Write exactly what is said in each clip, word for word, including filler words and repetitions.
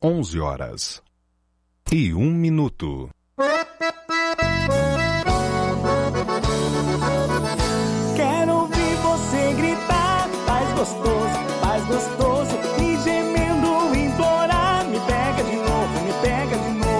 onze horas e um minuto. Quero ouvir você gritar, faz gostoso, faz gostoso, e gemendo implorar, me pega de novo, me pega de novo.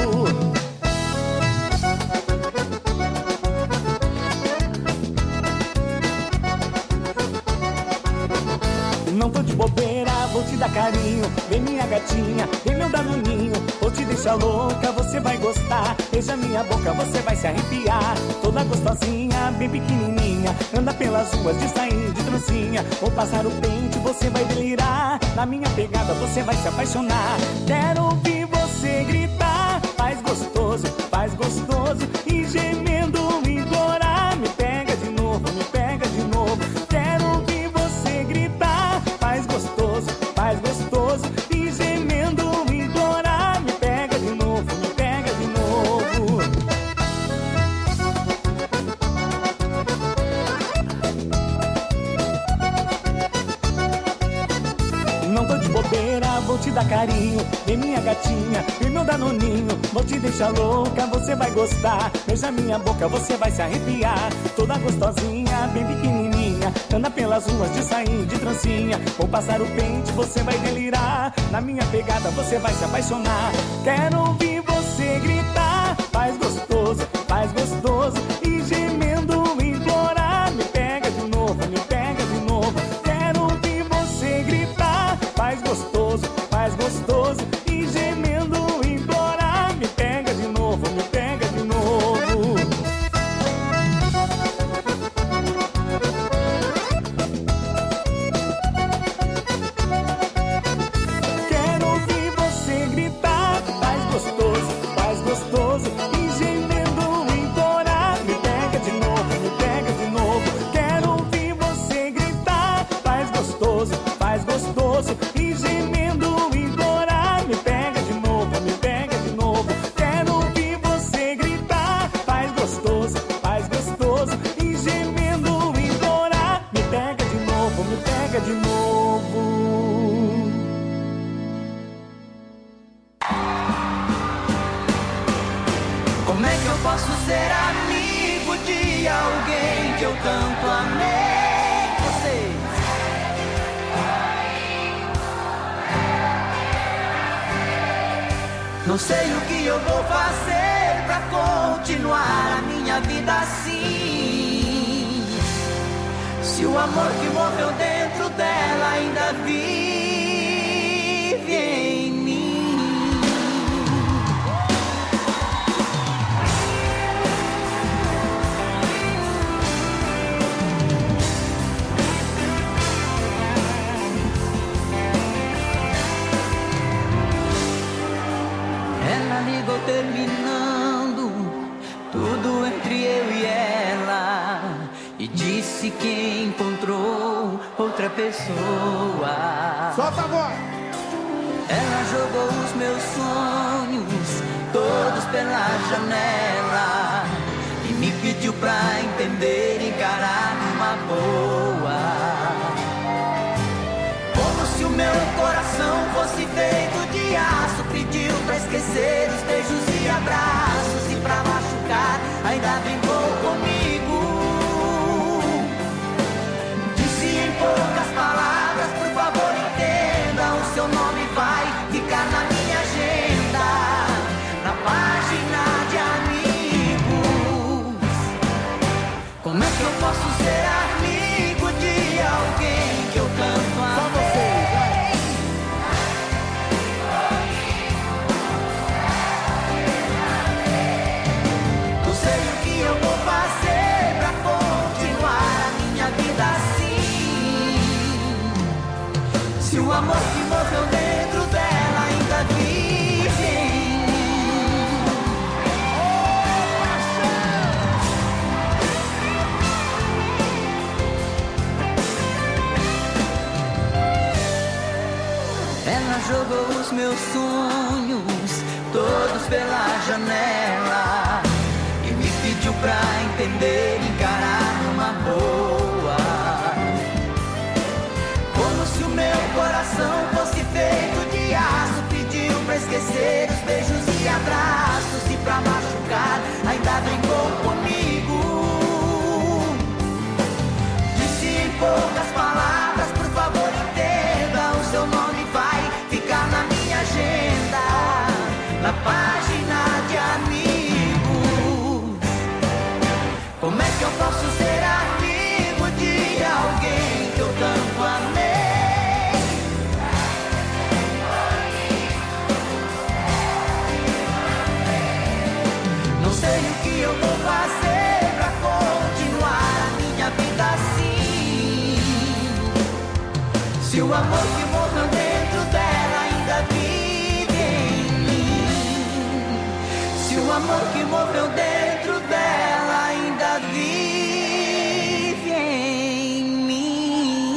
Não tô de bobeira, vou te dar carinho, vem minha gatinha, vem meu danoninho, vou te deixar louca, você vai gostar, beija minha boca, você vai se arrepiar, toda gostosinha, bem pequenininha, anda pelas ruas de sair de trancinha, vou passar o pente, você vai delirar, na minha pegada você vai se apaixonar, quero ouvir você gritar, faz gostoso, faz gostoso, e gemendo implorar, me pega de novo, me pega de novo, quero ouvir você gritar, faz gostoso, faz gostoso, e gemendo implorar, me pega de novo, me pega de novo. Não tô de bobeira, vou te dar carinho, vem minha gatinha, vem meu danoninho, vou te deixar louca, você vai gostar, beija minha boca, você vai se arrepiar, toda gostosinha, bem pequenininha, anda pelas ruas de sair de trancinha, vou passar o pente, você vai delirar, na minha pegada você vai se apaixonar, quero ouvir você gritar, faz gostoso, faz gostoso, e gemendo implorar, me pega de novo, me pega de novo, quero ouvir você gritar, faz gostoso, faz gostoso, e gemendo implorar, me pega de novo, me pega de novo. Quero ouvir você gritar, faz gostoso, faz gostoso, e gemendo implorar, me pega de novo, me pega de novo. Quero ouvir você gritar, faz gostoso, faz gostoso, e gemendo implorar, me pega de novo, me pega de novo. Quero ouvir você gritar, faz gostoso, faz gostoso, e gemendo implorar, me pega de novo, me pega de novo. Como é que eu posso ser amigo de alguém que eu tanto amei? Vocês. Não sei o que eu vou fazer pra continuar a minha vida assim. Se o amor que morreu dentro dela ainda vive em mim. Ela ligou terminando tudo entre eu e ela e disse que encontrou outra pessoa. Solta a voz! Ela jogou os meus sonhos todos pela janela e me pediu pra entender e encarar numa boa. Como se o meu coração fosse feito de aço, pediu pra esquecer os beijos e abraços, e pra machucar ainda brincou comigo. Disse em poucas palavras, por favor entenda, o seu nome vai ficar na minha agenda, na página de amigos. Como é que eu posso ser amigo de alguém que eu tanto amei? Não sei o que eu vou fazer pra continuar a minha vida assim. Se o amor que morreu dentro dela ainda vive em mim. Ela jogou os meus sonhos todos pela janela e me pediu pra entender e encarar numa boa. Como se o meu coração fosse feito de aço, pediu abraços e pra machucar ainda brincou comigo. Disse em poucas palavras, por favor entenda, o seu nome vai ficar na minha agenda, na página de amigos. Como é que eu posso ser amigo de alguém que eu tanto amei? Não sei o que eu vou fazer pra continuar a minha vida assim. Se o amor que morreu dentro dela ainda vive em mim. Se o amor que morreu dentro dela ainda vive em mim.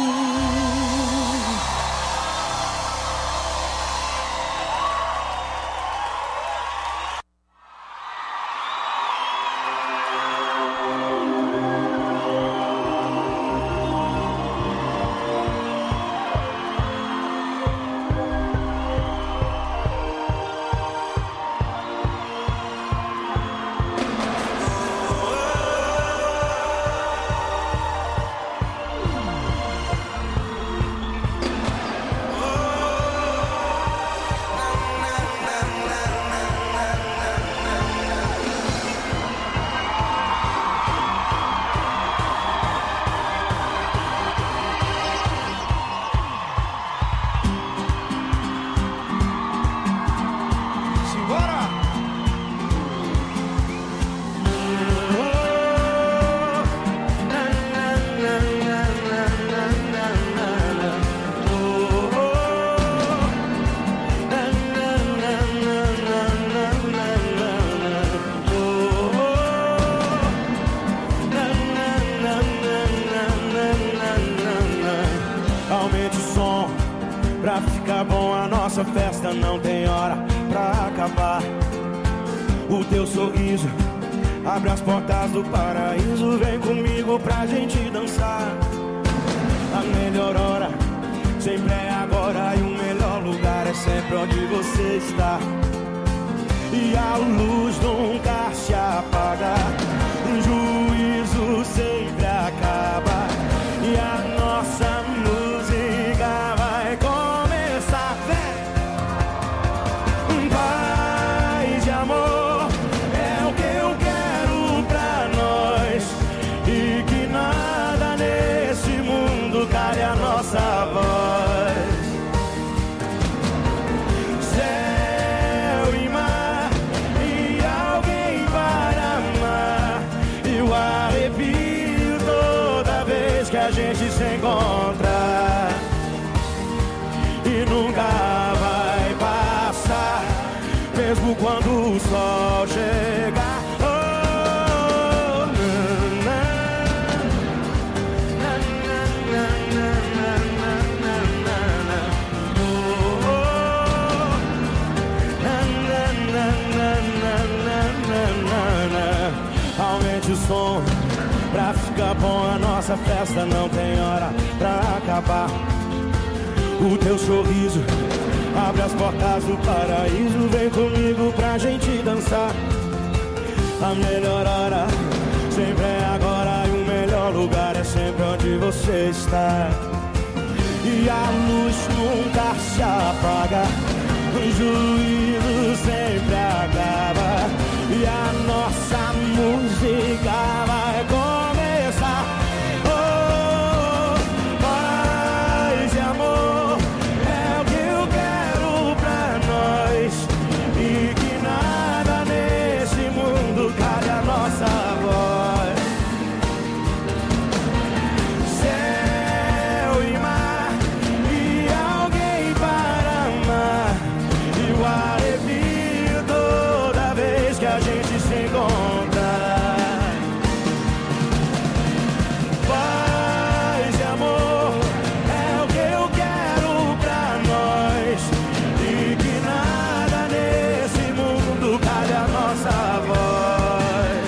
Aumente o som pra ficar bom, a nossa festa não tem hora pra acabar. O teu sorriso abre as portas do paraíso, vem comigo pra gente dançar. A melhor hora sempre é agora, e o melhor lugar é sempre onde você está. E a luz nunca se apaga, o juízo sempre acaba, e a nossa música vai começar. Paz e amor é o que eu quero pra nós, e que nada nesse mundo cale a nossa voz. Céu e mar e alguém para amar, e o arrepio toda vez que a gente se encontra, e nunca vai passar, mesmo quando o sol chegar. Oh, na, na, na, na, na, na, na, na, na. Oh, na, na, na, na, na, na, na, na. Aumente o som pra ficar bom, a nossa festa não tem hora pra acabar. O teu sorriso abre as portas do paraíso, vem comigo pra gente dançar. A melhor hora sempre é agora, e o melhor lugar é sempre onde você está. E a luz nunca se apaga, o juízo sempre acaba, e a nossa música vai começar. Oh, paz e amor é o que eu quero pra nós, e que nada nesse mundo cale a nossa voz. Céu e mar e alguém para amar, e o arrepio toda vez que a gente se encontra. Paz e amor é o que eu quero pra nós, e que nada nesse mundo cale a nossa voz.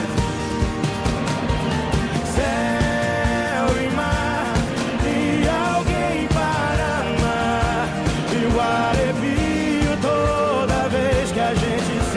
Céu e mar e alguém para amar, e o arrepio toda vez que a gente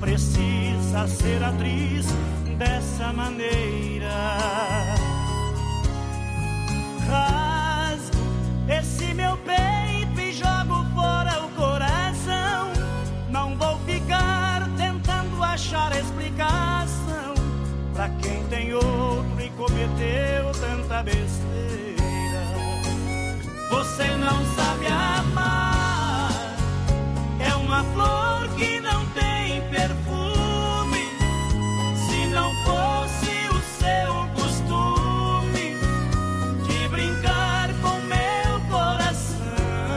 precisa ser atriz dessa maneira. Rasgo esse meu peito e jogo fora o coração. Não vou ficar tentando achar explicação pra quem tem outro e cometeu tanta besteira. Você não sabe amar, é uma flor que não tem perfume. Se não fosse o seu costume de brincar com meu coração,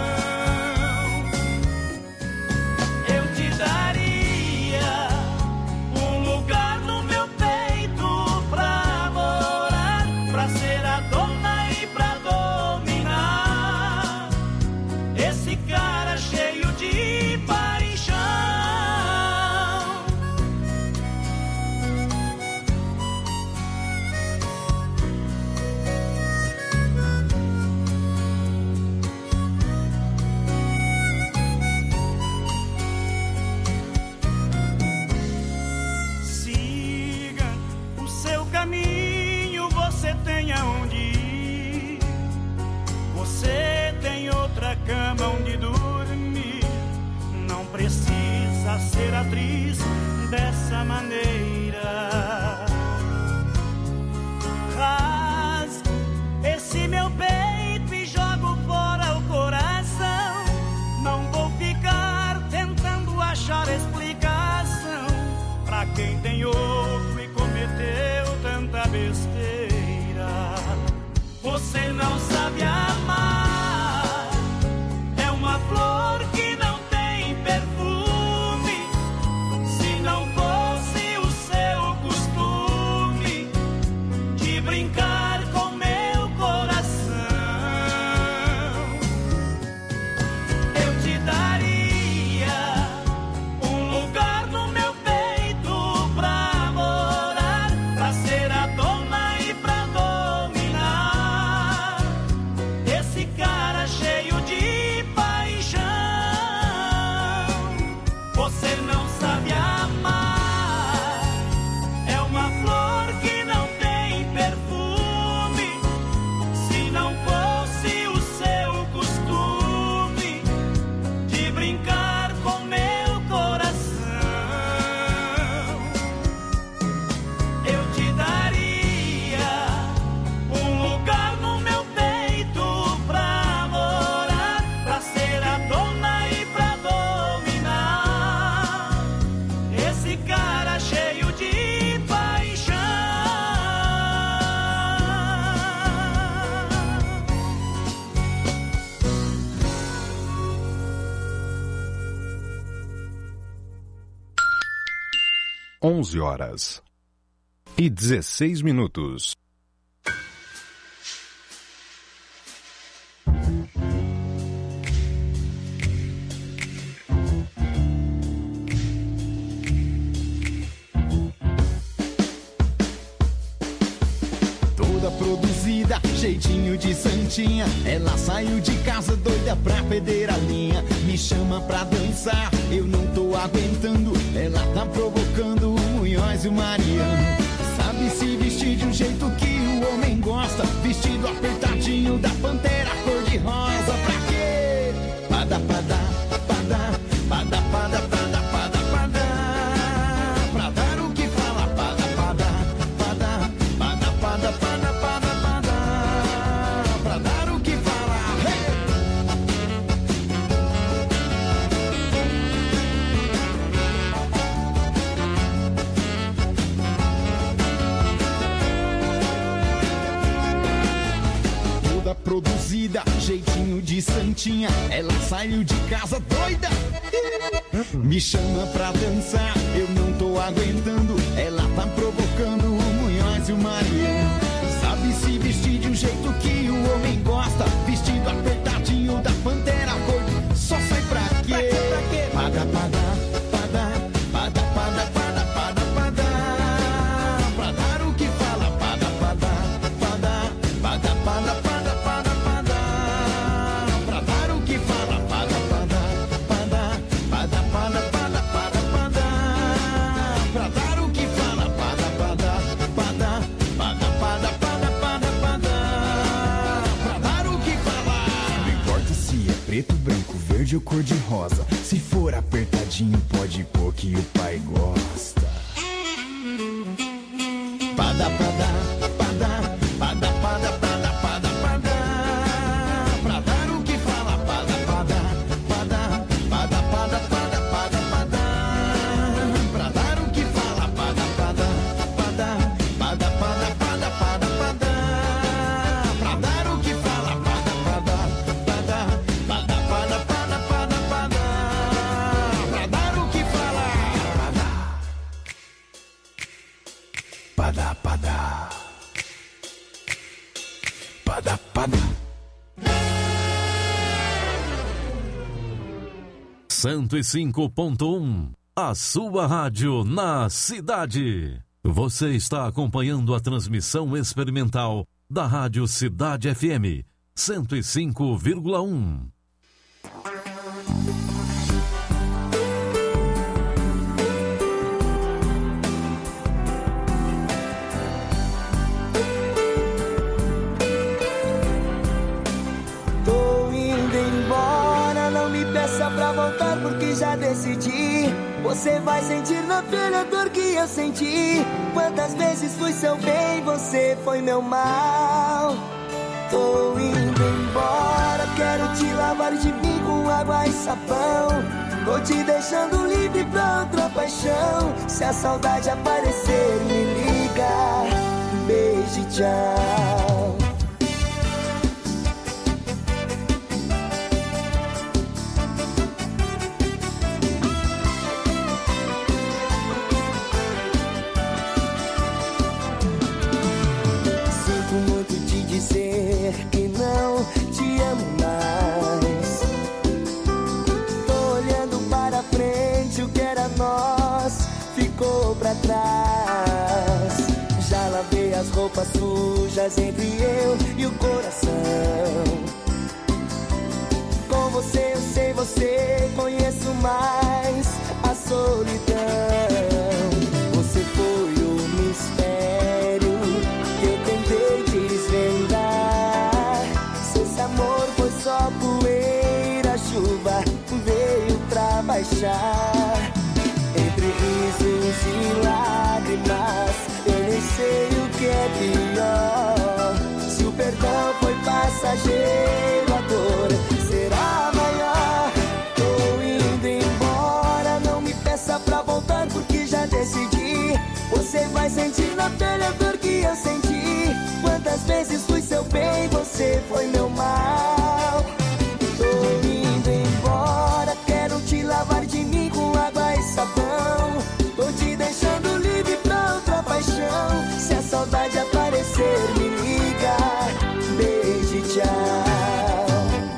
eu te daria um lugar no meu peito pra morar, pra ser a dona e pra dominar esse cara cheio de paixão. Siga o seu caminho, você tem aonde ir. Você tem outra cama onde dormir. Não precisa ser atriz dessa maneira. Rasgo esse meu peito e jogo fora o coração. Não vou ficar tentando achar explicação pra quem tem outro e cometeu tanta besteira. Você não sabe amar, é uma flor que não tem perfume. Se não fosse o seu costume de brincar com meu coração, eu te daria um lugar no meu peito pra morar, pra ser a dona e pra dominar esse cara cheio de paixão. Você não sabe amar, é uma flor que não tem perfume. Se não fosse o seu costume de brincar com meu coração, eu te daria um lugar no meu peito pra morar, pra ser a dona e pra dominar esse cara cheio de paixão. onze horas e dezesseis minutos. Toda produzida, jeitinho de santinha. Ela saiu de casa doida pra perder a linha. Me chama pra dançar, eu não tô aguentando. Ela tá provocando o Munhoz e o Mariano. Sabe se vestir de um jeito que o homem gosta. Vestido apertadinho da Pantera cor-de-rosa. Pra quê? Pada, pada, pada, pada, pada, pada, pada, pada. Pra dar o que fala, pada, pada, pada, pada, pada, pada, pada, pada. Pra dar o que fala, hey! Toda produzida, jeitinho de santinha. Ela saiu de casa doida. Me chama pra dançar, eu não tô aguentando. Ela tá provocando o Munhoz e o Mariano. Sabe se vestir de um jeito que o homem gosta. Vestido apertadinho da Pantera cor. Só sai pra quê? Pada, pada, pada, pada, pada, pada, pada, pada. Pra dar o que fala, pada, pada, pada, pada, pada, pada, pada, pada. Pra dar o que fala, pada, pada, pada, pada, pada, pada, pada, pada. preto, branco, verde ou cor de rosa. Se for apertadinho, pode pôr que o pai gosta. Pada, pada, pada, pada, pada, pada, pada, pada. Pra dar o que fala, pada, pada, pada, pada, pada, pada, pada, pada. Pra dar o que fala, pada, pada, pada, pada, pada, pada, pada, pada. Pra dar o que fala, pada, pada, pada, pada, pada, pada, pada, pada. Pra dar o que fala, pada, pada, pada, pada, pada. cento e cinco ponto um, a sua rádio na cidade. Você está acompanhando a transmissão experimental da Rádio Cidade F M cento e cinco vírgula um. Tô indo embora, não me peça pra voltar porque já decidi. Você vai sentir na pele a dor que eu senti. Quantas vezes fui seu bem, você foi meu mal. Tô indo embora, quero te lavar de mim com água e sabão. Tô te deixando livre pra outra paixão. Se a saudade aparecer, me liga. Beijo e tchau. Dizer que não te amo mais. Tô olhando para frente, o que era nós ficou pra trás. Já lavei as roupas sujas entre eu e o coração. Com você eu sei, você conheço mais a solidão. Você foi o mistério que eu tentei desvendar. Se esse amor foi só poeira, a chuva veio pra baixar. Entre risos e lágrimas, eu nem sei o que é pior. Se o perdão foi passageiro, a dor será maior. Tô indo embora, não me peça pra voltar porque já decidi. Você vai sentir na pele a dor que eu senti. Quantas vezes fui seu bem, você foi meu mal. Tô indo embora, quero te lavar de mim com água e sabão. Tô te deixando livre pra outra paixão. Se a saudade aparecer, me liga. Beijo e tchau.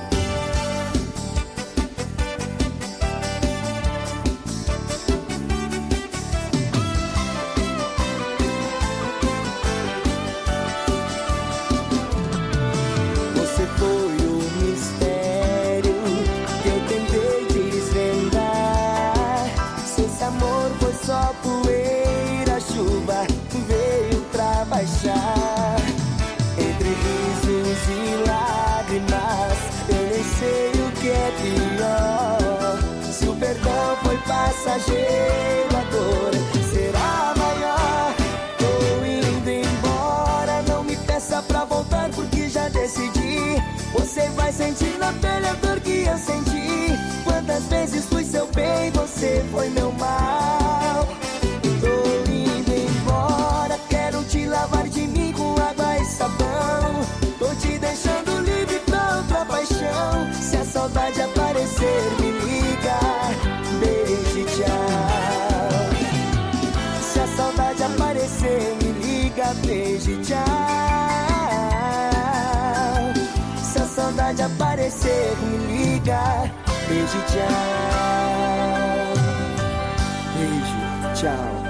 Você foi o mistério que eu tentei desvendar. Se esse amor foi só poeira, a chuva veio pra baixar. Entre risos e lágrimas, eu nem sei o que é pior. Se o perdão foi passageiro, a dor será maior. Tô indo embora, não me peça pra voltar porque já decidi. Você vai sentir na pele a dor que eu senti. Quantas vezes fui seu bem, você foi meu mal. Tô indo embora, quero te lavar de mim com água e sabão. Tô te deixando livre pra outra paixão. Se a saudade aparecer, me liga. Beijo e tchau. Se a saudade aparecer, me liga. Beijo e tchau. Se a saudade aparecer, me liga. Beijo e tchau. Beijo, tchau.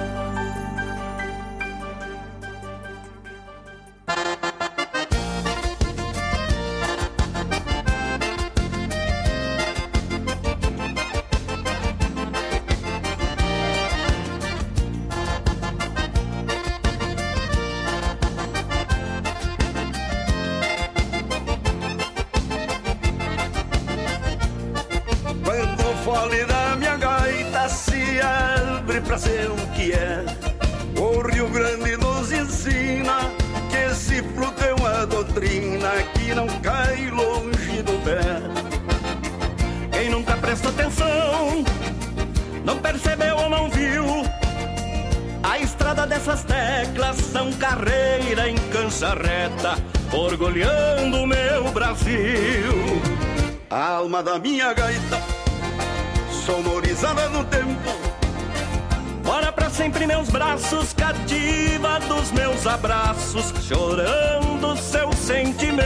fole da minha gaita se abre pra ser o que é. O Rio Grande nos ensina que esse fluto é uma doutrina que não cai longe do pé. Quem nunca prestou atenção, não percebeu ou não viu, a estrada dessas teclas são carreira em cancha reta, orgulhando o meu Brasil. A alma da minha gaita, sonorizada no tempo, mora pra sempre em meus braços, cativa dos meus abraços, chorando seus sentimentos.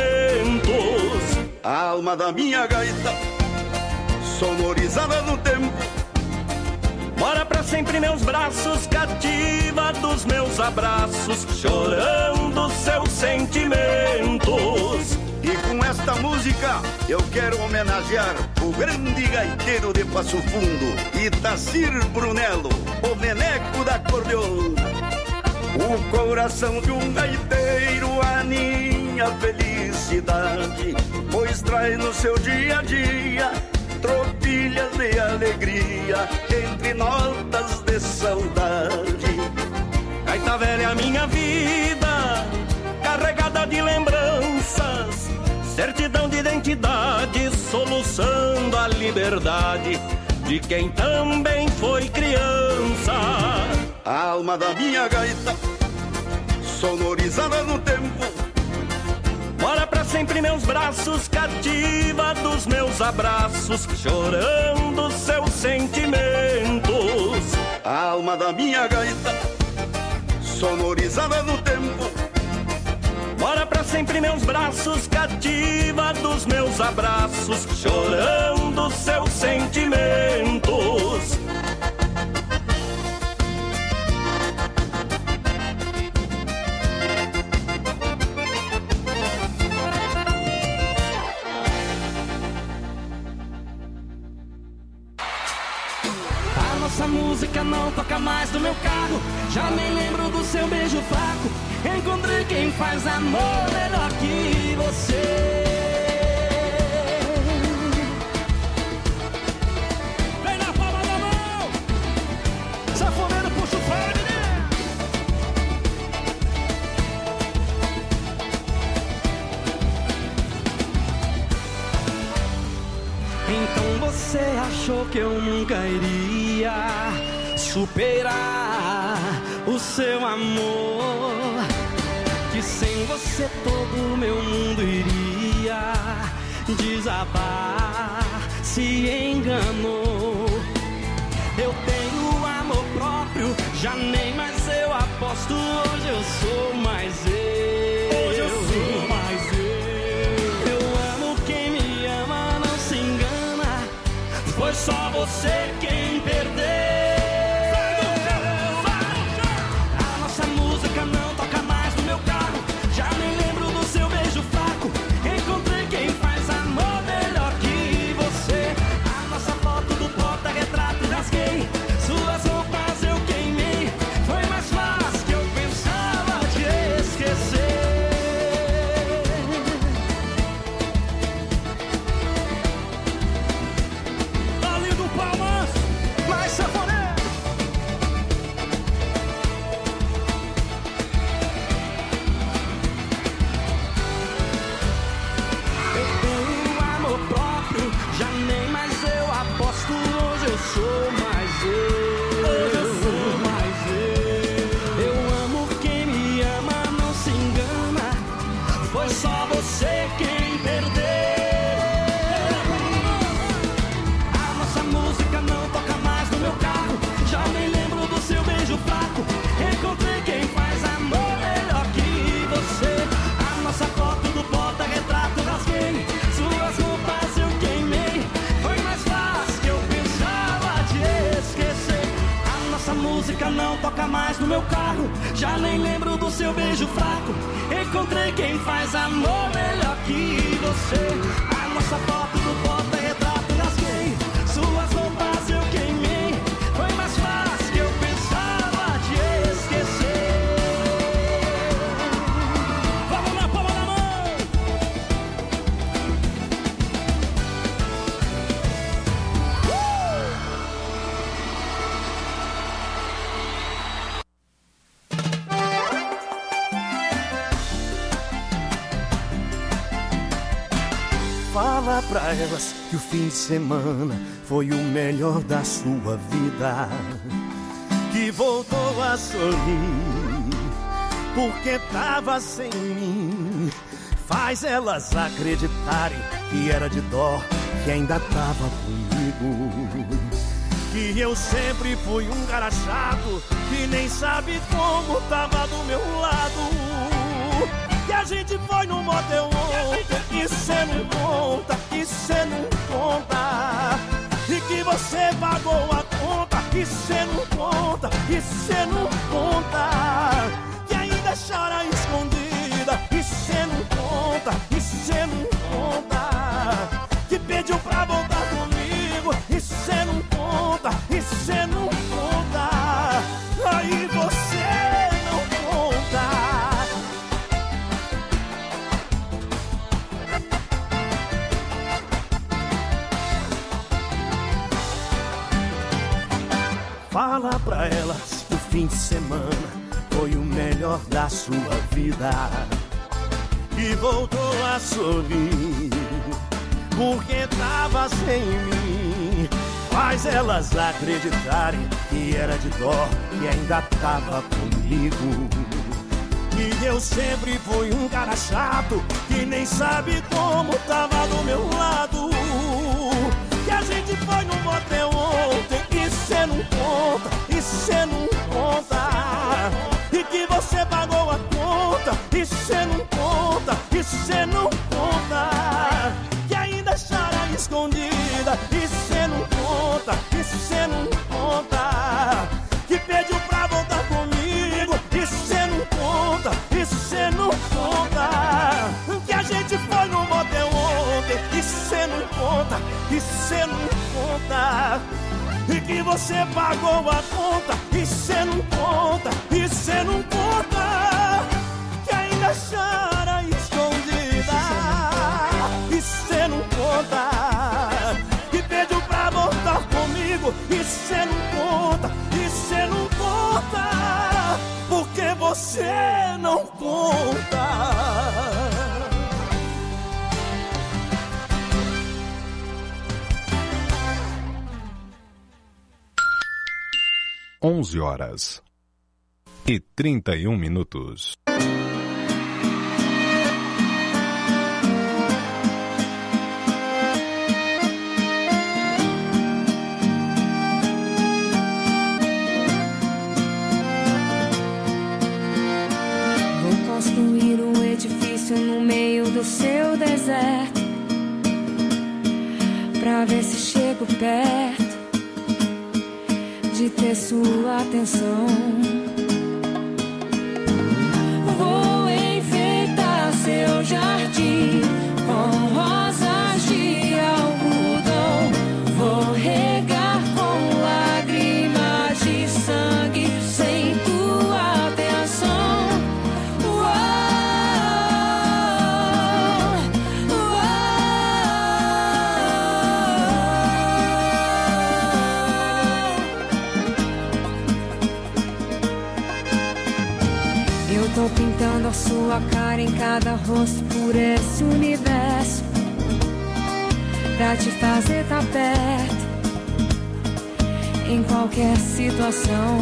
A alma da minha gaita, sonorizada no tempo, mora pra sempre em meus braços, cativa dos meus abraços, chorando seus sentimentos. E com esta música eu quero homenagear o grande gaiteiro de Passo Fundo, Itacir Brunello, o Neneco da acordeona. O coração de um gaiteiro aninha felicidade, pois traz no seu dia a dia tropilhas de alegria entre notas de saudade. Gaita velha é minha vida, carregada de lembranças, certidão de identidade, soluçando a liberdade de quem também foi criança. A alma da minha gaita, sonorizada no tempo, mora pra sempre em meus braços, cativa dos meus abraços, chorando seus sentimentos. A alma da minha gaita, sonorizada no tempo, mora pra sempre em meus braços, cativa dos meus abraços, chorando seus sentimentos. A nossa música não toca mais no meu carro, já nem lembro do seu beijo fraco. Encontrei quem faz amor melhor que você. Vem na palma da mão, sanfoneiro puxa o freio, né? Então você achou que eu nunca iria superar o seu amor, que sem você todo o meu mundo iria desabar. Se enganou. Eu tenho amor próprio, já nem mais eu aposto. Hoje eu sou mais eu. Hoje eu sou mais eu. Eu amo quem me ama, não se engana. Foi só você quem perdeu. Não toca mais no meu carro, já nem lembro do seu beijo fraco. Encontrei quem faz amor melhor que você. A nossa foto do porta-retrato rasguei, suas roupas eu queimei. Foi mais fácil que eu pensava te esquecer. Tá lindo, palmas, mais sanfoneiro. Já nem mais eu aposto, hoje eu sou mais eu. Hoje eu sou mais eu. Eu amo quem me ama, não se engana. Foi só você quem perdeu. A nossa música não toca mais no meu carro, já nem lembro do seu beijo fraco. Encontrei quem faz amor melhor que você. A nossa foto do porta-retrato rasguei, suas roupas eu queimei. Foi mais fácil que eu pensava te esquecer. A nossa música não toca mais no meu carro, já nem lembro do seu beijo fraco. Encontrei quem faz amor melhor que você. A nossa foto do porta-retrato rasguei, suas roupas eu queimei. Foi mais fácil que eu pensava te esquecer. Vamos na palma da mão. Uh! Fala pra elas que o fim de semana foi o melhor da sua vida, que voltou a sorrir porque tava sem mim. Faz elas acreditarem que era de dó, que ainda tava comigo, que eu sempre fui um cara chato, que nem sabe como tava do meu lado, que a gente foi no motel ontem e cê não conta, e cê não conta, e que você pagou a conta e cê não conta, e cê não conta, que ainda chora escondida e cê não conta, e cê não conta, que pediu pra voltar comigo e cê não conta, e cê não conta, aí você não conta. Fala pra elas que o fim de semana foi o melhor da sua vida, que voltou a sorrir porque tava sem mim. Faz elas acreditarem que era de dó, que ainda tava comigo, que eu sempre fui um cara chato, que nem sabe como tava do meu lado, que a gente foi no motel ontem e cê não conta, e cê não conta, e que você pagou a conta e cê não conta, e cê não conta, que ainda chora escondida e cê não conta, e cê não conta, que pediu pra voltar comigo e cê não conta, e cê não conta, que a gente foi no motel ontem e cê não conta, e cê não conta, e que você pagou a conta e cê não conta, e cê não conta, que ainda chora escondida e cê não conta, que pediu pra voltar comigo e cê não conta, e cê não conta, porque você não conta. onze horas e trinta e um minutos. Vou construir um edifício no meio do seu deserto, pra ver se chego perto de ter sua atenção. Vou enfeitar seu jardim com rosas de algodão. Vou regar com lágrimas de sangue sem tua atenção. Uou, uou. Eu tô pintando a sua cara em cada rosto por esse universo, pra te fazer tá perto em qualquer situação.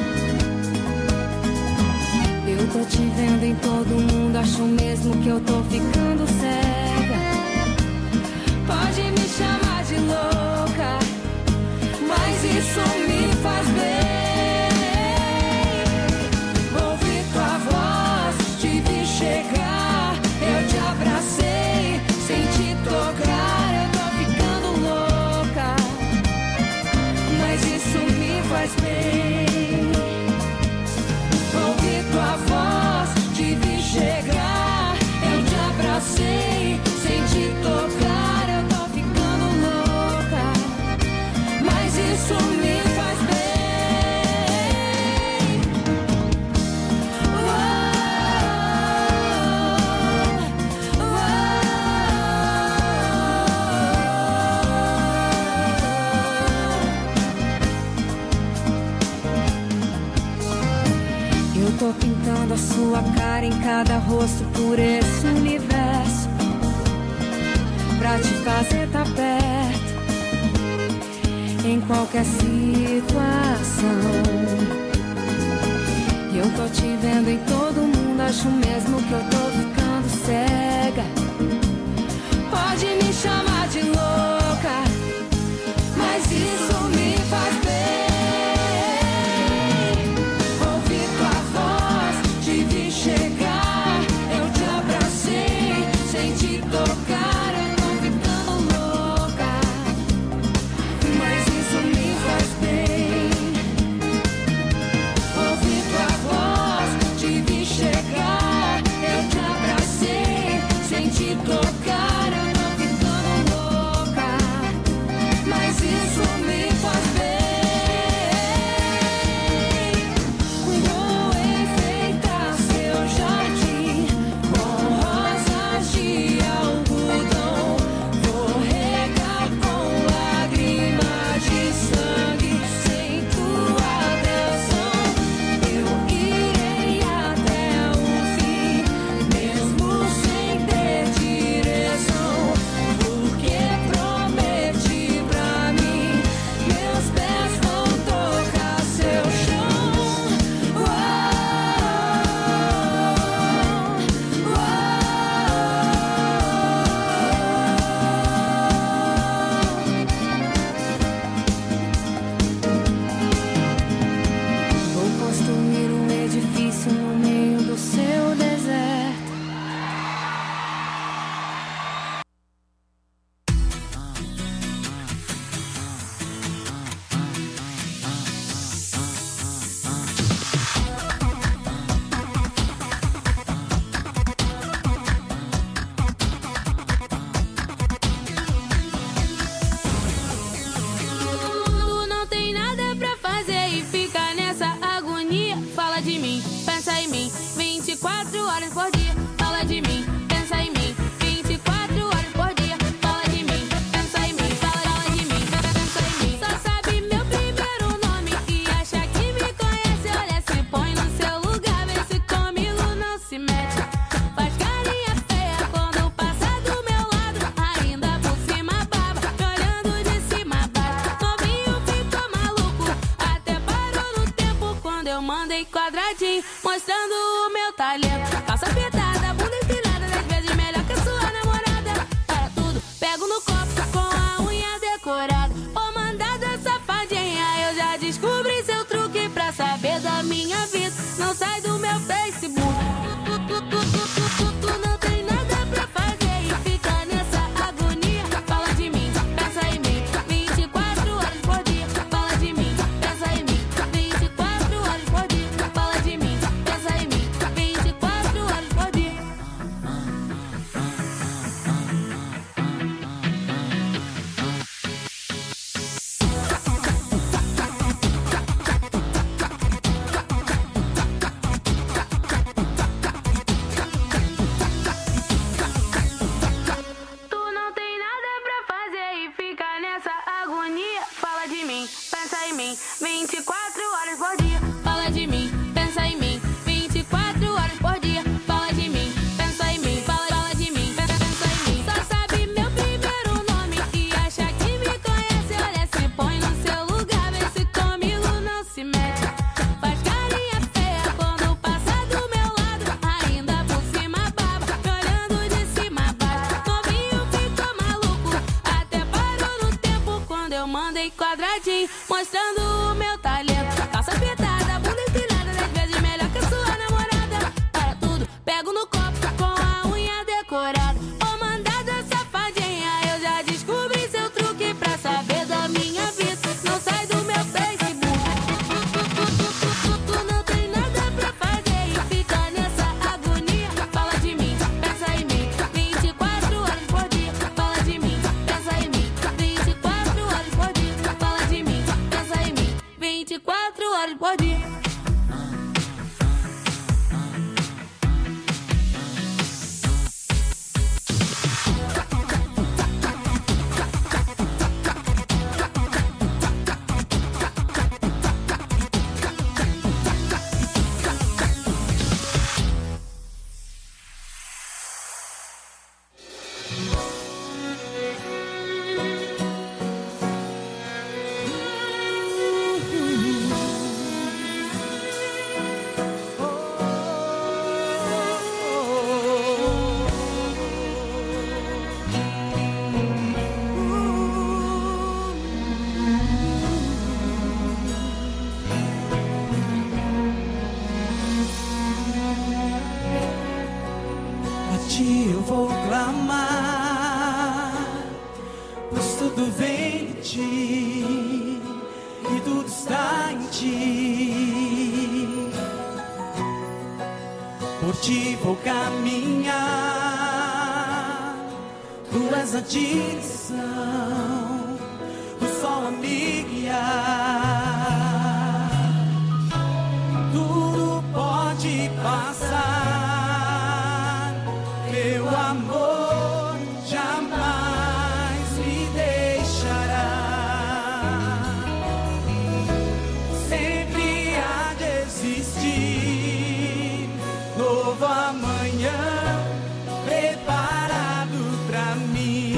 Eu tô te vendo em todo mundo, acho mesmo que eu tô ficando cega. Pode me chamar de louca, mas isso me faz bem. Ouvi tua voz, te vi chegar, eu te abracei, sem te tocar, eu tô ficando louca, mas isso me faz bem. Ouvi tua voz, te vi chegar, eu te abracei, sem te tocar, eu tô ficando louca, mas isso me faz bem. Eu tô pintando a sua cara em cada rosto por esse universo, pra pra te fazer tá perto em qualquer situação. Eu tô te vendo em todo mundo, acho mesmo que eu tô ficando cega. Pode me chamar de louca, mas isso me faz bem. Ouvi tua voz, te vi chegar, eu te abracei, sem te tocar, eu tô ficando louca, mas isso me faz bem. Ouvi tua voz, te vi chegar, eu te abracei, sem te tocar, eu tô ficando louca, mas isso me faz bem. Vou enfeitar seu jardim com rosas de algodão, vou regar com lágrimas de sangue sem tua atenção. Eu irei até o fim, mesmo sem ter direção, porque prometi pra mim, meus pés vão tocar seu chão. Uau, vou construir um edifício no meio do seu deserto. Tu não tem nada pra fazer e fica nessa agonia. Fala de mim, pensa em mim, vinte e quatro horas por dia. Fala de mim, pensa em mim, vinte e quatro horas por dia. Fala de mim, pensa em mim, fala, fala de mim, pensa em mim. Só sabe meu primeiro nome e acha que me conhece. Olha, se põe no seu lugar, vê se comigo não se mete. Faz carinha feia quando passa do meu lado, ainda por cima baba, me olhando de cima a baixo. Novinho ficou maluco, até parou no tempo quando eu mandei quadradinho, mostrando o meu talento. Calça apertada, bunda empinada, dez vezes melhor que a sua namorada. Para tudo, pego no copo com a unha decorada. Ô mandada safadinha, eu já descobri seu truque pra saber da minha vida. Não sai do meu Facebook. Tu, tu, tu, tu, tu, tu, tu não tem nada pra fazer e fica nessa agonia. Fala de mim, pensa em mim, vinte e quatro horas por dia. Fala de mim, pensa em mim, vinte e quatro horas por dia. Fala de mim, pensa em mim, tudo vem de ti e tudo está em ti. Por ti vou caminhar, tu és a direção, o sol a me guiar. Tudo pode passar, meu amor jamais me deixará. Sempre há de existir novo amanhã preparado pra mim.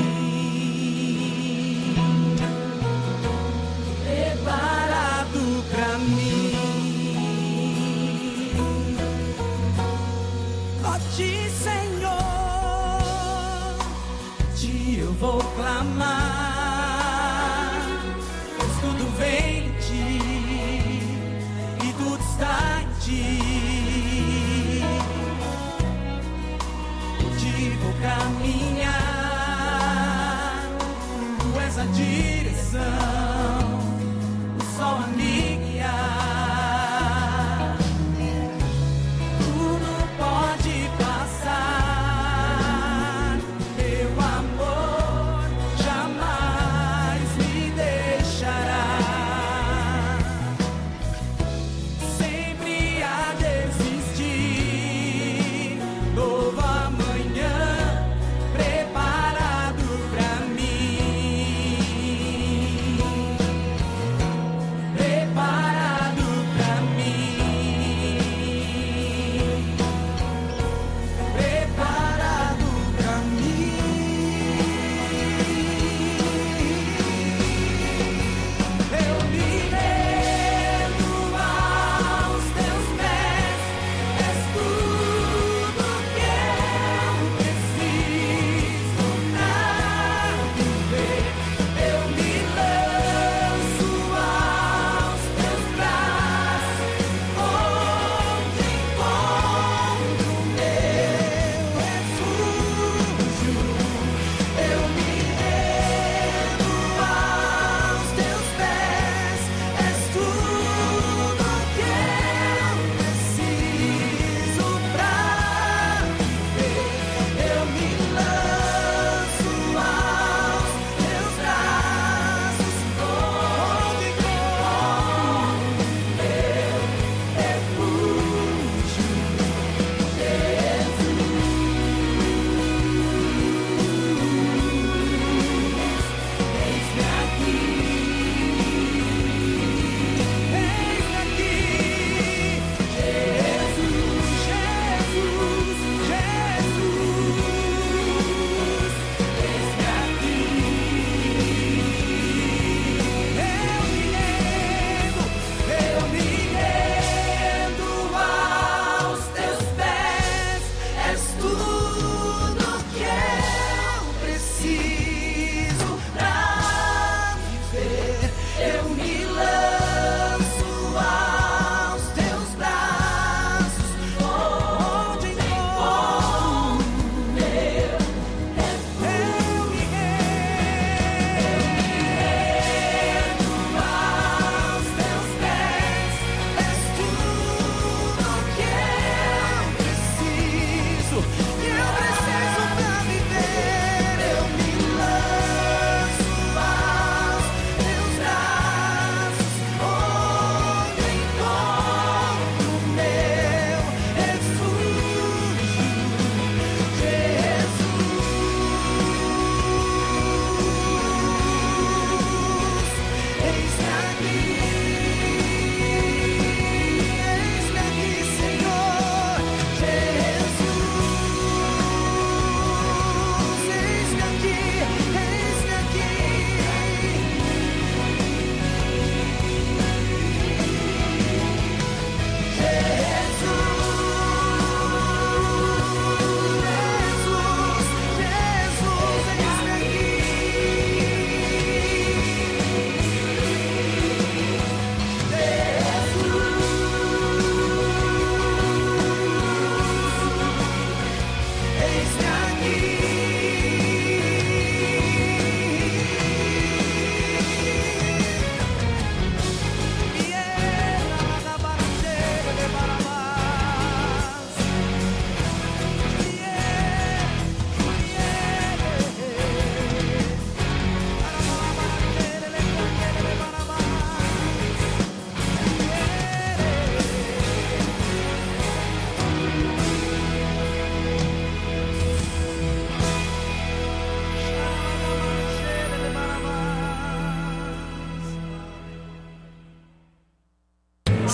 Preparado pra mim. Ó ti, Senhor, ti eu vou clamar, pois tudo vem de ti e tudo está em ti. Por ti vou caminhar, tu és a direção, o sol a me guiar. Tudo pode passar, meu amor jamais me deixará. Sempre há de existir novo amanhã preparado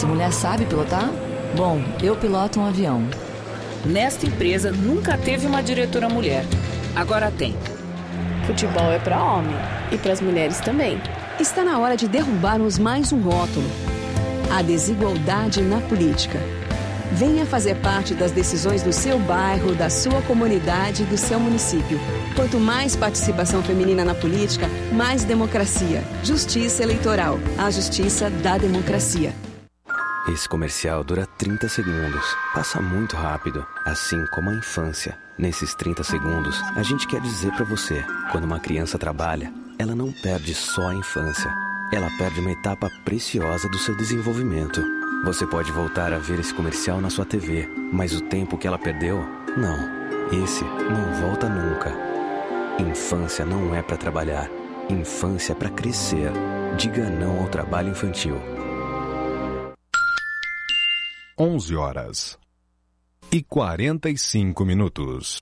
Essa mulher sabe pilotar? Bom, eu piloto um avião. Nesta empresa nunca teve uma diretora mulher. Agora tem. Futebol é para homem e para as mulheres também. Está na hora de derrubarmos mais um rótulo: a desigualdade na política. Venha fazer parte das decisões do seu bairro, da sua comunidade e do seu município. Quanto mais participação feminina na política, mais democracia. Justiça Eleitoral. A justiça da democracia. Esse comercial dura trinta segundos. Passa muito rápido, assim como a infância. Nesses trinta segundos, a gente quer dizer pra você: quando uma criança trabalha, ela não perde só a infância. Ela perde uma etapa preciosa do seu desenvolvimento. Você pode voltar a ver esse comercial na sua T V, mas o tempo que ela perdeu, não. Esse não volta nunca. Infância não é pra trabalhar. Infância é pra crescer. Diga não ao trabalho infantil. onze horas e quarenta e cinco minutos.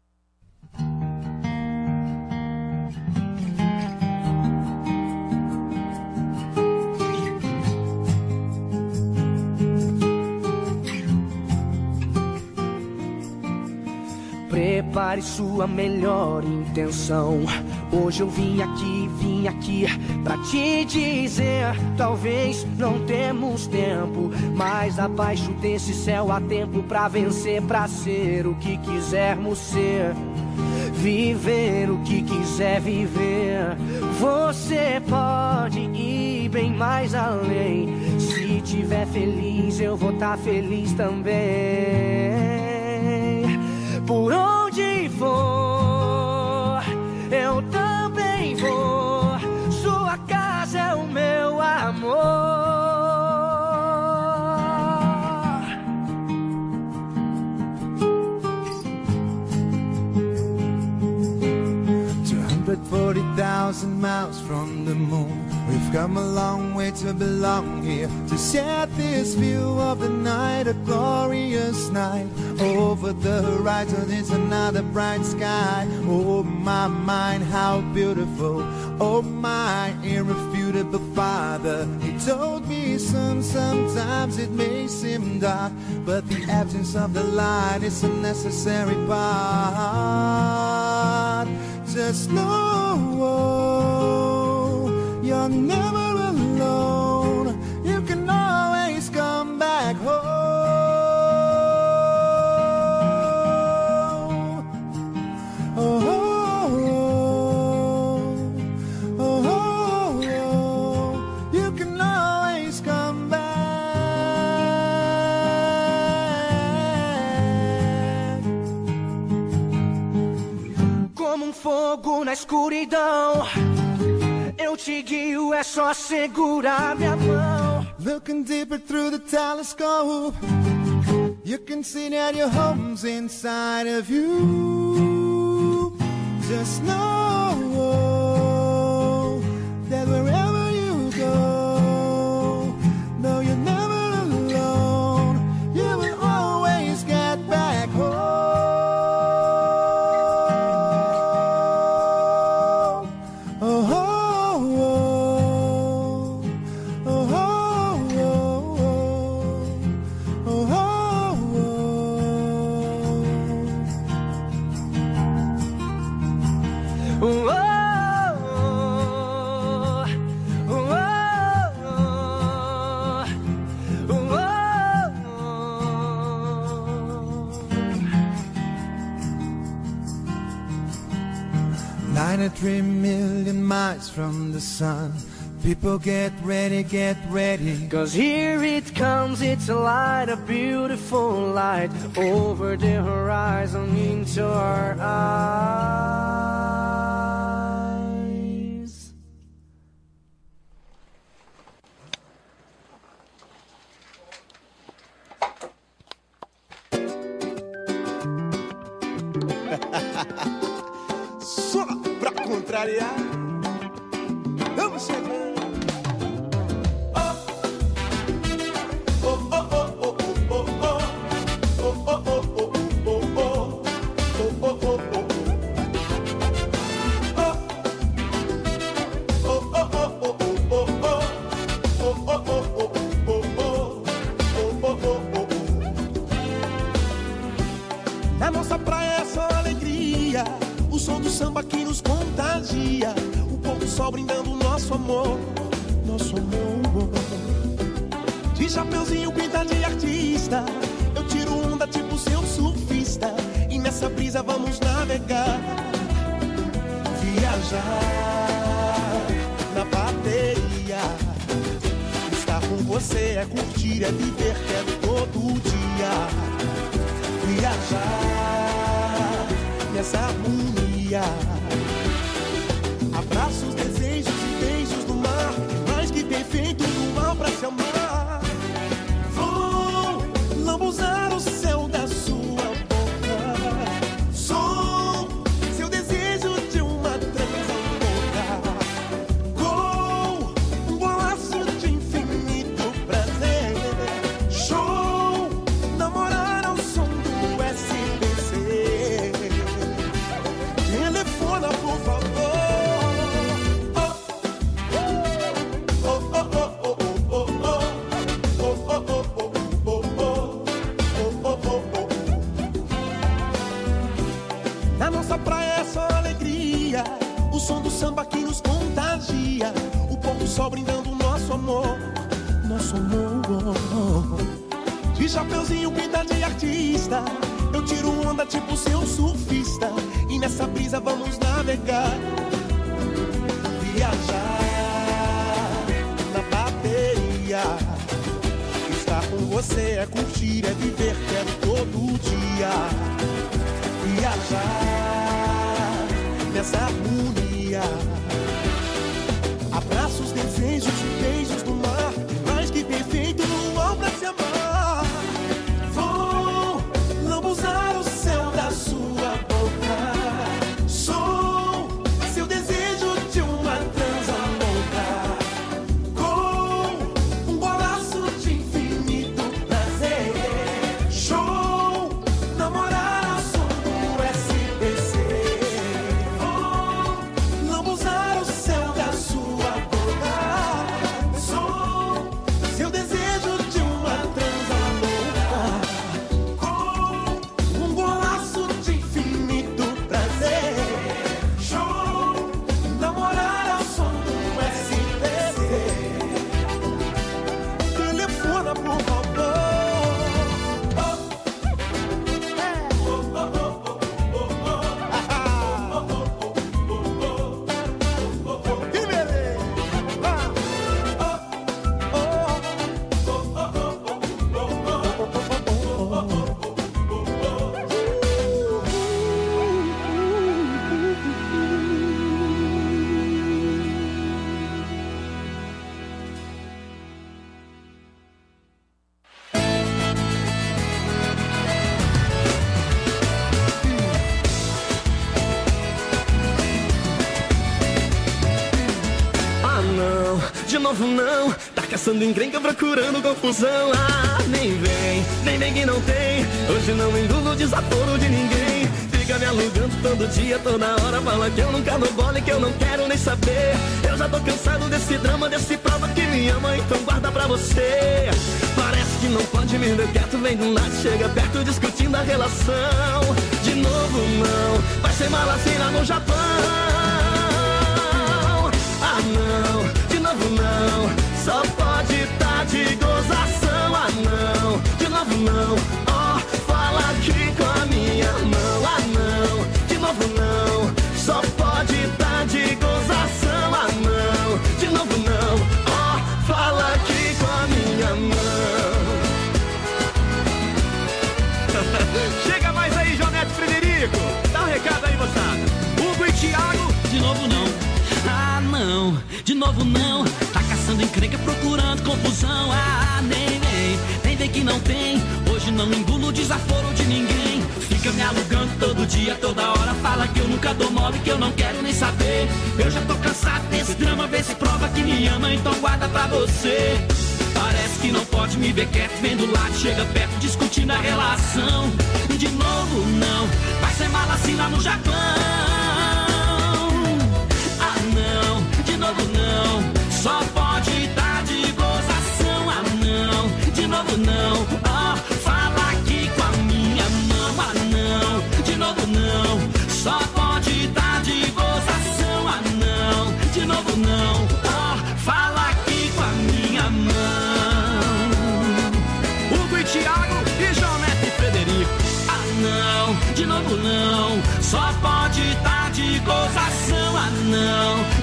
Prepare sua melhor intenção. Hoje eu vim aqui, vim aqui pra te dizer: talvez não temos tempo, mas abaixo desse céu há tempo pra vencer, pra ser o que quisermos ser, viver o que quiser viver. Você pode ir bem mais além. Se tiver feliz, eu vou tá feliz também. Por onde for, eu também vou. Sua casa é o meu amor. two hundred forty thousand miles from the moon, we've come a long way to belong here, to share this view of the night, a glorious night. Over the horizon is another bright sky. Oh my mind, how beautiful. Oh my irrefutable Father. He told me, son, sometimes it may seem dark, but the absence of the light is a necessary part. Just know you're never alone. You can always come back home. Fogo na escuridão, eu te guio, é só segurar minha mão. Looking deeper through the telescope, you can see that your home's inside of you. Just know that wherever you go, no, you're never alone. You will always get back home. ninety-three million miles from the sun. People get ready, get ready. Cause here it comes, it's a light, a beautiful light. Over the horizon into our eyes. Só pra contrariar, vamos chegando. sol brindando nosso amor, nosso amor. De chapeuzinho pinta de artista, eu tiro onda tipo seu surfista. E nessa brisa vamos navegar, viajar na bateria. Estar com você é curtir, é viver, quero todo dia. Viajar nessa harmonia. Abraços, desejos e beijos do mar, mais que perfeito do mal pra se amar. Vou lambuzar o céu da sua boca. Sou seu desejo de uma transa louca. Com um golaço de infinito prazer. Show, namorar ao som do S B C. Telefona, por favor. Na nossa praia é só alegria, o som do samba que nos contagia. O pôr do sol brindando nosso amor, nosso amor. De chapeuzinho pinta de artista, eu tiro onda tipo seu surfista. E nessa brisa vamos navegar, viajar na bateria. Estar com você é curtir, é viver, quero todo dia. Viajar nessa harmonia. Abraços, desejos e beijos do mar, mais que perfeito luau pra se amar. Vou lambuzar o céu da sua boca. Sou seu desejo de uma transa louca. Com um golaço de infinito prazer. Show, namorar ao som do S B C. Vou lambuzar o céu da sua boca. Sou seu desejo de uma transa louca. Com um golaço de infinito prazer. Show, namorar ao som do S B C. Telefona, por favor. Que beleza! Ah não, de novo não, tá caçando encrenca procurando confusão. Ah, nem vem, nem vem que não tem, hoje não engulo desaforo de ninguém. Fica me alugando todo dia, toda hora, fala que eu nunca dou bola e que eu não quero nem saber. Eu já tô cansado desse drama, desse prova que me ama, então guarda pra você. Parece que não pode me ver quieto, vem do lado, chega perto discutindo a relação. De novo não, vai ser mala assim lá no Japão. Ah não, de novo não, só pode tá de gozação. Ah não, de novo não, ó, oh, fala aqui com a minha mão. Ah não, de novo não, só pode tá de gozação. Ah não, de novo não, ó, oh, fala aqui com a minha mão. Chega mais aí, Jonete Frederico, dá um recado aí, moçada. Hugo e Thiago, de novo não. Ah não, de novo não, tá caçando encrenca procurando confusão. Ah, nem vem, nem vem que não tem, hoje não engulo desaforo de ninguém. Fica me alugando todo dia, toda hora, fala que eu nunca dou mole, que eu não quero nem saber. Eu já tô cansado desse drama, vê se prova que me ama, então guarda pra você. Parece que não pode me ver quieto, vem do lado, chega perto, discutindo a relação. De novo não, vai ser mala assim lá no Japão. Ah não, de novo não, só pode tá de gozação. Ah não, de novo não, ó, oh, fala aqui com a minha mão. Ah não, de novo não, só pode tá de gozação. Ah não, de novo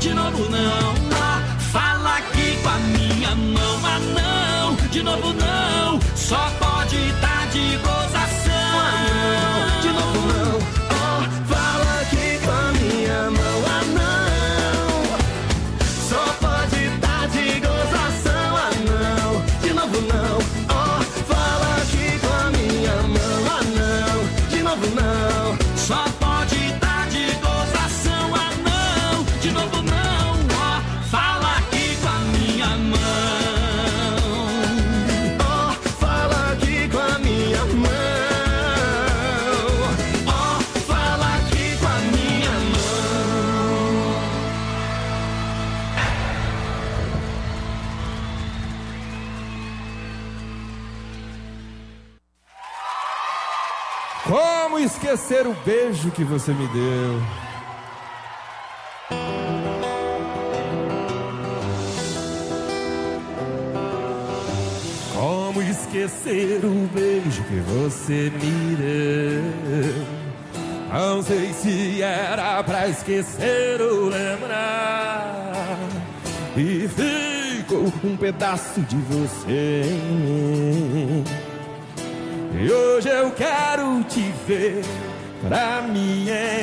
de novo não. Ah, fala aqui com a minha mão, ah não, de novo não. Só pode tá de gozação, ah não, de novo não. Oh, fala aqui com a minha mão, ah não. Só pode tá de gozação, ah não, de novo não. Oh, fala aqui com a minha mão, ah não, de novo não. Só pode tá de gozação, ah não, de novo não. Oh, fala aqui com a minha mão. Oh, fala aqui com a minha mão. Oh, fala aqui com a minha mão. Como esquecer o beijo que você me deu? Como esquecer o beijo que você me deu? Não sei se era pra esquecer ou lembrar. E ficou um pedaço de você em mim. E hoje eu quero te ver pra me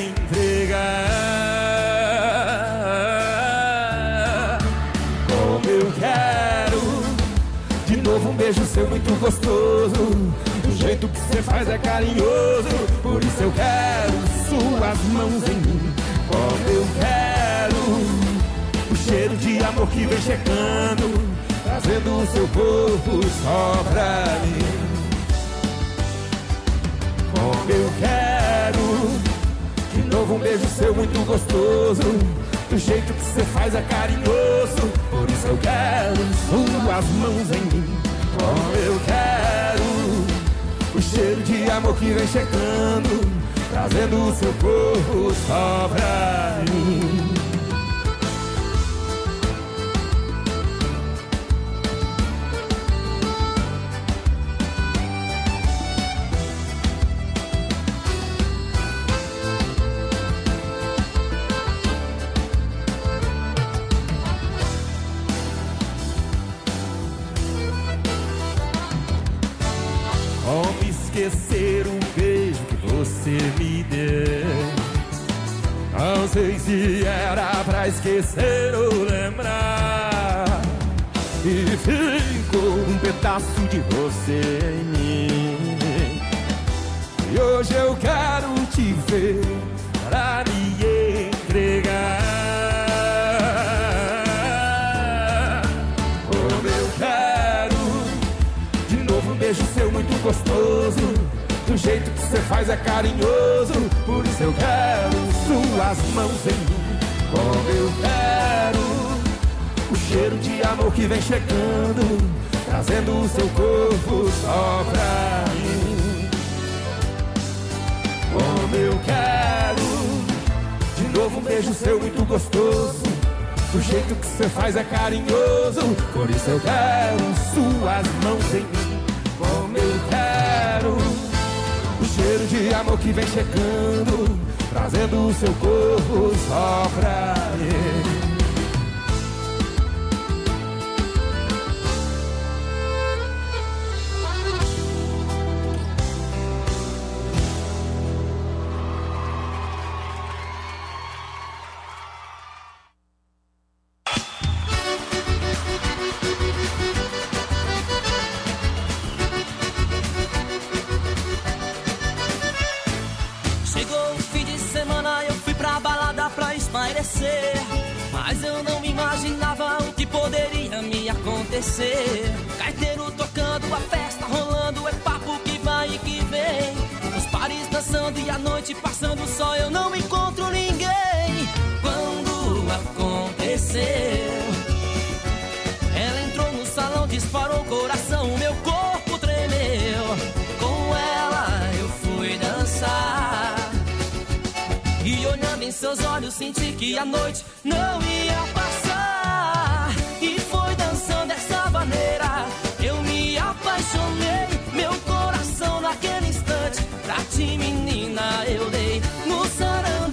entregar. Como eu quero de novo um beijo seu muito gostoso. O jeito que você faz é carinhoso. Por isso eu quero suas mãos em mim. Como eu quero o cheiro de amor que vem chegando, trazendo o seu corpo só pra mim. Como eu quero de novo um beijo seu muito gostoso. Do jeito que você faz é carinhoso. Por isso eu quero suas mãos em mim. Como eu quero o cheiro de amor que vem chegando, trazendo o seu corpo só pra mim. Esquecer o beijo que você me deu. Não sei se era pra esquecer ou lembrar. E ficou um pedaço de você em mim. E hoje eu quero te ver pra me entregar. Como eu quero de novo um beijo seu muito gostoso. Do jeito que você faz é carinhoso. Por isso eu quero suas mãos em mim. Como eu quero o cheiro de amor que vem chegando, trazendo o seu corpo só pra mim. Como eu quero de novo um beijo seu muito gostoso. Do jeito que você faz é carinhoso. Por isso eu quero suas mãos em mim. Como eu quero o cheiro de amor que vem chegando, trazendo o seu corpo só pra mim. Mas eu não imaginava o que poderia me acontecer. Carteiro tocando, a festa rolando, é papo que vai e que vem. Os pares dançando e a noite passando, só eu não encontro ninguém. Quando aconteceu, ela entrou no salão, disparou o coração, o meu corpo tremeu. Com ela eu fui dançar e olhando em seus olhos senti que a noite não ia passar. E foi dançando dessa maneira, eu me apaixonei. Meu coração naquele instante, pra ti menina eu dei. No sarão